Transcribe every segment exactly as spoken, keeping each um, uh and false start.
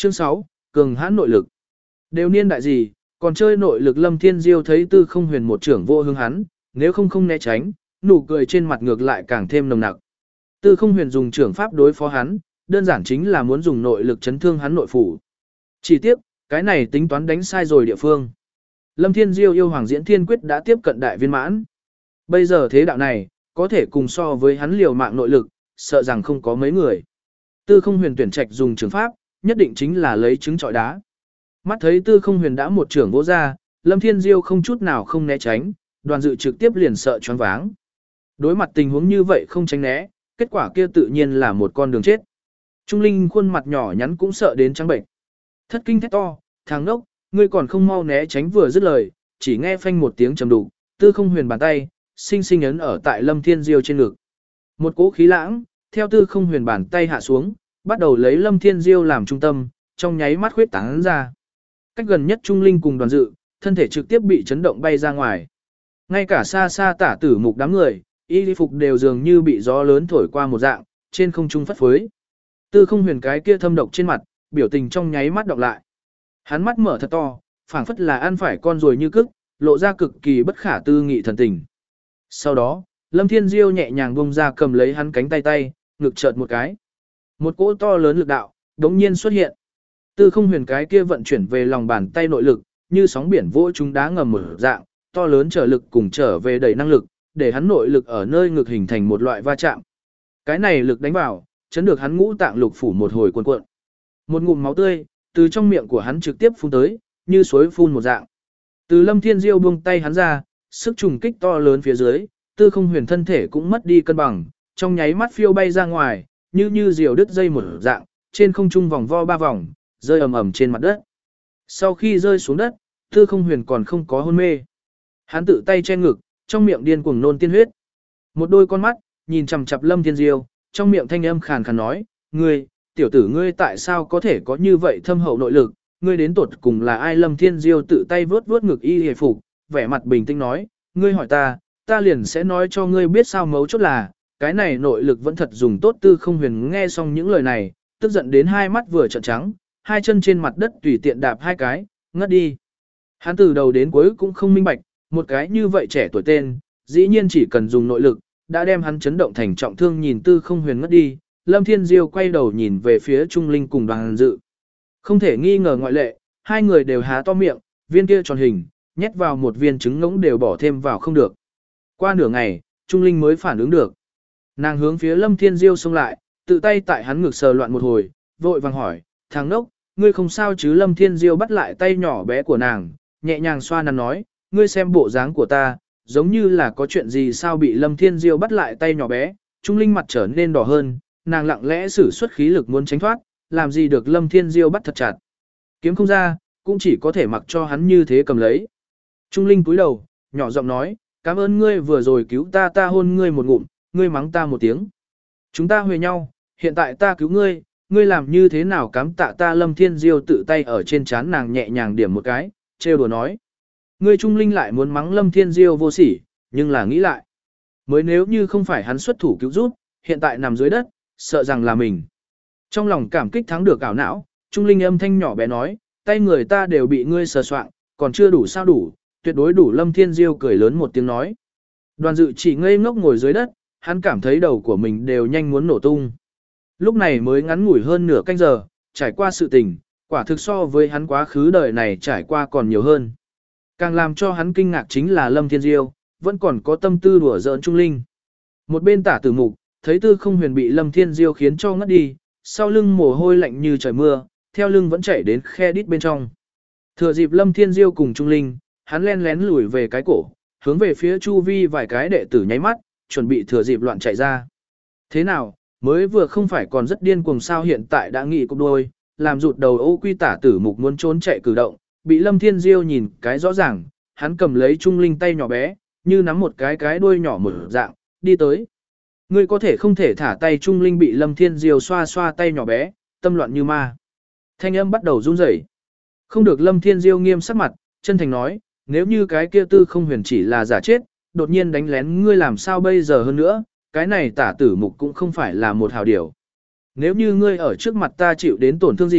Chương sáu, cường hãn nội lực. Đều niên đại gì, còn chơi nội lực. Lâm Thiên Diêu thấy Tư Không Huyền một trưởng vô hướng hắn, nếu không không né tránh, nụ cười trên mặt ngược lại càng thêm nồng nặc. Tư Không Huyền dùng trưởng pháp đối phó hắn, đơn giản chính là muốn dùng nội lực chấn thương hắn nội phủ. Chỉ tiếc, cái này tính toán đánh sai rồi địa phương. Lâm Thiên Diêu yêu Hoàng Diễn Thiên Quyết đã tiếp cận đại viên mãn. Bây giờ thế đạo này, có thể cùng so với hắn liều mạng nội lực, sợ rằng không có mấy người. Tư Không Huyền tuyển trạch dùng trường pháp, nhất định chính là lấy trứng trọi đá. Mắt thấy Tư Không Huyền đã một trưởng vỗ ra, Lâm Thiên Diêu không chút nào không né tránh, Đoàn Dự trực tiếp liền sợ choáng váng. Đối mặt tình huống như vậy không tránh né, kết quả kia tự nhiên là một con đường chết. Trung Linh khuôn mặt nhỏ nhắn cũng sợ đến trắng bệnh. Thất kinh thét to, thằng ngốc, ngươi còn không mau né tránh. Vừa dứt lời, chỉ nghe phanh một tiếng trầm đục, Tư Không Huyền bàn tay sinh sinh ấn ở tại Lâm Thiên Diêu trên ngực. Một cỗ khí lãng theo Tư Không Huyền bàn tay hạ xuống, bắt đầu lấy Lâm Thiên Diêu làm trung tâm, trong nháy mắt khuyết tán ra. Cách gần nhất Trung Linh cùng Đoàn Dự, thân thể trực tiếp bị chấn động bay ra ngoài. Ngay cả xa xa Tả Tử Mục đám người, y phục đều dường như bị gió lớn thổi qua một dạng, trên không trung phất phới. Tư Không Huyền cái kia thâm độc trên mặt, biểu tình trong nháy mắt đọc lại. Hắn mắt mở thật to, phảng phất là ăn phải con ruồi như cức, lộ ra cực kỳ bất khả tư nghị thần tình. Sau đó, Lâm Thiên Diêu nhẹ nhàng buông ra cầm lấy hắn cánh tay tay, ngực chợt một cái. Một cỗ to lớn lực đạo đống nhiên xuất hiện. Tư Không Huyền cái kia vận chuyển về lòng bàn tay nội lực, như sóng biển vỗ chúng đá ngầm mở dạng, to lớn trở lực cùng trở về đầy năng lực, để hắn nội lực ở nơi ngực hình thành một loại va chạm. Cái này lực đánh vào, chấn được hắn ngũ tạng lục phủ một hồi cuộn cuộn. Một ngụm máu tươi từ trong miệng của hắn trực tiếp phun tới, như suối phun một dạng. Từ Lâm Thiên Diêu buông tay hắn ra, sức trùng kích to lớn phía dưới, Tư Không Huyền thân thể cũng mất đi cân bằng, trong nháy mắt phiêu bay ra ngoài, như như diều đứt dây một dạng, trên không trung vòng vo ba vòng, rơi ầm ầm trên mặt đất. Sau khi rơi xuống đất, Tư Không Huyền còn không có hôn mê. Hắn tự tay che ngực, trong miệng điên cuồng nôn tiên huyết. Một đôi con mắt nhìn chằm chằm Lâm Thiên Diêu, trong miệng thanh âm khàn khàn nói, "Ngươi, tiểu tử ngươi tại sao có thể có như vậy thâm hậu nội lực, ngươi đến tột cùng là ai?" Lâm Thiên Diêu tự tay vướt vướt ngực y hề phục, vẻ mặt bình tĩnh nói, "Ngươi hỏi ta, ta liền sẽ nói cho ngươi biết." Sao mấu chốt là, cái này nội lực vẫn thật dùng tốt. Tư Không Huyền nghe xong những lời này, tức giận đến hai mắt vừa trợn trắng, hai chân trên mặt đất tùy tiện đạp hai cái, ngất đi. Hắn từ đầu đến cuối cũng không minh bạch, một cái như vậy trẻ tuổi tên, dĩ nhiên chỉ cần dùng nội lực, đã đem hắn chấn động thành trọng thương. Nhìn Tư Không Huyền ngất đi, Lâm Thiên Diêu quay đầu nhìn về phía Trung Linh cùng Đoàn Dự. Không thể nghi ngờ ngoại lệ, hai người đều há to miệng, viên kia tròn hình, nhét vào một viên trứng ngỗng đều bỏ thêm vào không được. Qua nửa ngày, Trung Linh mới phản ứng được. Nàng hướng phía Lâm Thiên Diêu xông lại, tự tay tại hắn ngực sờ loạn một hồi, vội vàng hỏi, "Thằng ngốc, ngươi không sao chứ?" Lâm Thiên Diêu bắt lại tay nhỏ bé của nàng, nhẹ nhàng xoa nắn nói, "Ngươi xem bộ dáng của ta, giống như là có chuyện gì sao?" Bị Lâm Thiên Diêu bắt lại tay nhỏ bé, Trung Linh mặt trở nên đỏ hơn, nàng lặng lẽ sử xuất khí lực muốn tránh thoát, làm gì được Lâm Thiên Diêu bắt thật chặt. Kiếm không ra, cũng chỉ có thể mặc cho hắn như thế cầm lấy. Trung Linh cúi đầu, nhỏ giọng nói, "Cảm ơn ngươi vừa rồi cứu ta, ta hôn ngươi một ngụm, ngươi mắng ta một tiếng. Chúng ta huề nhau, hiện tại ta cứu ngươi, ngươi làm như thế nào cảm tạ ta?" Lâm Thiên Diêu tự tay ở trên trán nàng nhẹ nhàng điểm một cái, trêu đùa nói. Ngươi Trung Linh lại muốn mắng Lâm Thiên Diêu vô sỉ, nhưng là nghĩ lại. Mới nếu như không phải hắn xuất thủ cứu giúp, hiện tại nằm dưới đất, sợ rằng là mình. Trong lòng cảm kích thắng được ảo não, Trung Linh âm thanh nhỏ bé nói, "Tay người ta đều bị ngươi sờ soạng, còn chưa đủ sao?" "Đủ, tuyệt đối đủ." Lâm Thiên Diêu cười lớn một tiếng nói. Đoàn Dự chỉ ngây ngốc ngồi dưới đất, hắn cảm thấy đầu của mình đều nhanh muốn nổ tung. Lúc này mới ngắn ngủi hơn nửa canh giờ, trải qua sự tình, quả thực so với hắn quá khứ đời này trải qua còn nhiều hơn. Càng làm cho hắn kinh ngạc chính là Lâm Thiên Diêu, vẫn còn có tâm tư đùa giỡn Trung Linh. Một bên Tả Tử Mục, thấy Tư Không Huyền bị Lâm Thiên Diêu khiến cho ngất đi, sau lưng mồ hôi lạnh như trời mưa, theo lưng vẫn chảy đến khe đít bên trong. Thừa dịp Lâm Thiên Diêu cùng Trung Linh, hắn len lén lùi về cái cổ, hướng về phía chu vi vài cái đệ tử nháy mắt, chuẩn bị thừa dịp loạn chạy ra. Thế nào, mới vừa không phải còn rất điên cuồng sao? Hiện tại đã nghị cục đôi, làm rụt đầu Ô Quy Tả Tử Mục muốn trốn chạy cử động, bị Lâm Thiên Diêu nhìn cái rõ ràng, hắn cầm lấy Trung Linh tay nhỏ bé, như nắm một cái cái đuôi nhỏ một dạng, đi tới. Ngươi có thể không thể thả tay? Trung Linh bị Lâm Thiên Diêu xoa xoa tay nhỏ bé, tâm loạn như ma. Thanh âm bắt đầu run rẩy. Không được. Lâm Thiên Diêu nghiêm sắc mặt, chân thành nói, nếu như cái kia Tư Không Huyền chỉ là giả chết, đột nhiên đánh lén ngươi làm sao bây giờ? Hơn nữa, cái này Tả Tử Mục cũng không phải là một hào điều. Nếu như ngươi ở trước mặt ta chịu đến tổn thương gì,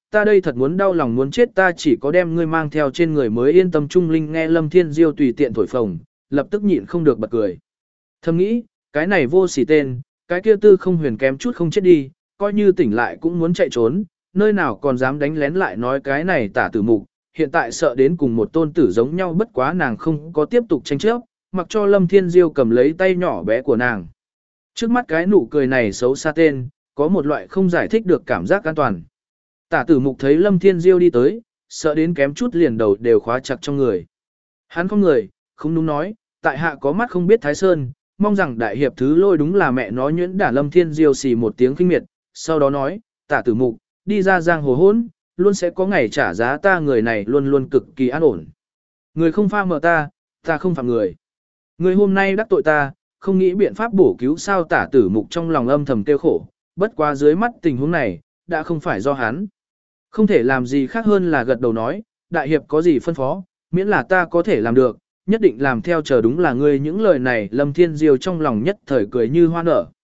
Ta đây thật muốn đau lòng muốn chết, ta chỉ có đem ngươi mang theo trên người mới yên tâm. Trung Linh nghe Lâm Thiên Diêu tùy tiện thổi phồng, lập tức nhịn không được bật cười. Thầm nghĩ, cái này vô sỉ tên, cái kia Tư Không Huyền kém chút không chết đi, coi như tỉnh lại cũng muốn chạy trốn, nơi nào còn dám đánh lén lại nói cái này Tả Tử Mục, hiện tại sợ đến cùng một tôn tử giống nhau. Bất quá nàng không có tiếp tục tranh chấp, mặc cho Lâm Thiên Diêu cầm lấy tay nhỏ bé của nàng. Trước mắt cái nụ cười này xấu xa tên, có một loại không giải thích được cảm giác an toàn. Tả Tử Mục thấy Lâm Thiên Diêu đi tới, sợ đến kém chút liền đầu đều khóa chặt trong người. Hắn không người, không đúng nói, tại hạ có mắt không biết Thái Sơn, mong rằng đại hiệp thứ lôi. Đúng là mẹ nó nhuyễn đả. Lâm Thiên Diêu xì một tiếng khinh miệt, sau đó nói, Tả Tử Mục, đi ra giang hồ hỗn, luôn sẽ có ngày trả giá, ta người này luôn luôn cực kỳ an ổn. Người không pha mờ ta, ta không phạm người. Người hôm nay đắc tội ta, không nghĩ biện pháp bổ cứu sao? Tả Tử Mục trong lòng âm thầm tiêu khổ, bất quá dưới mắt tình huống này, đã không phải do hắn. Không thể làm gì khác hơn là gật đầu nói, đại hiệp có gì phân phó, miễn là ta có thể làm được, nhất định làm theo. Chờ đúng là ngươi những lời này. Lâm Thiên Diêu trong lòng nhất thời cười như hoa nở.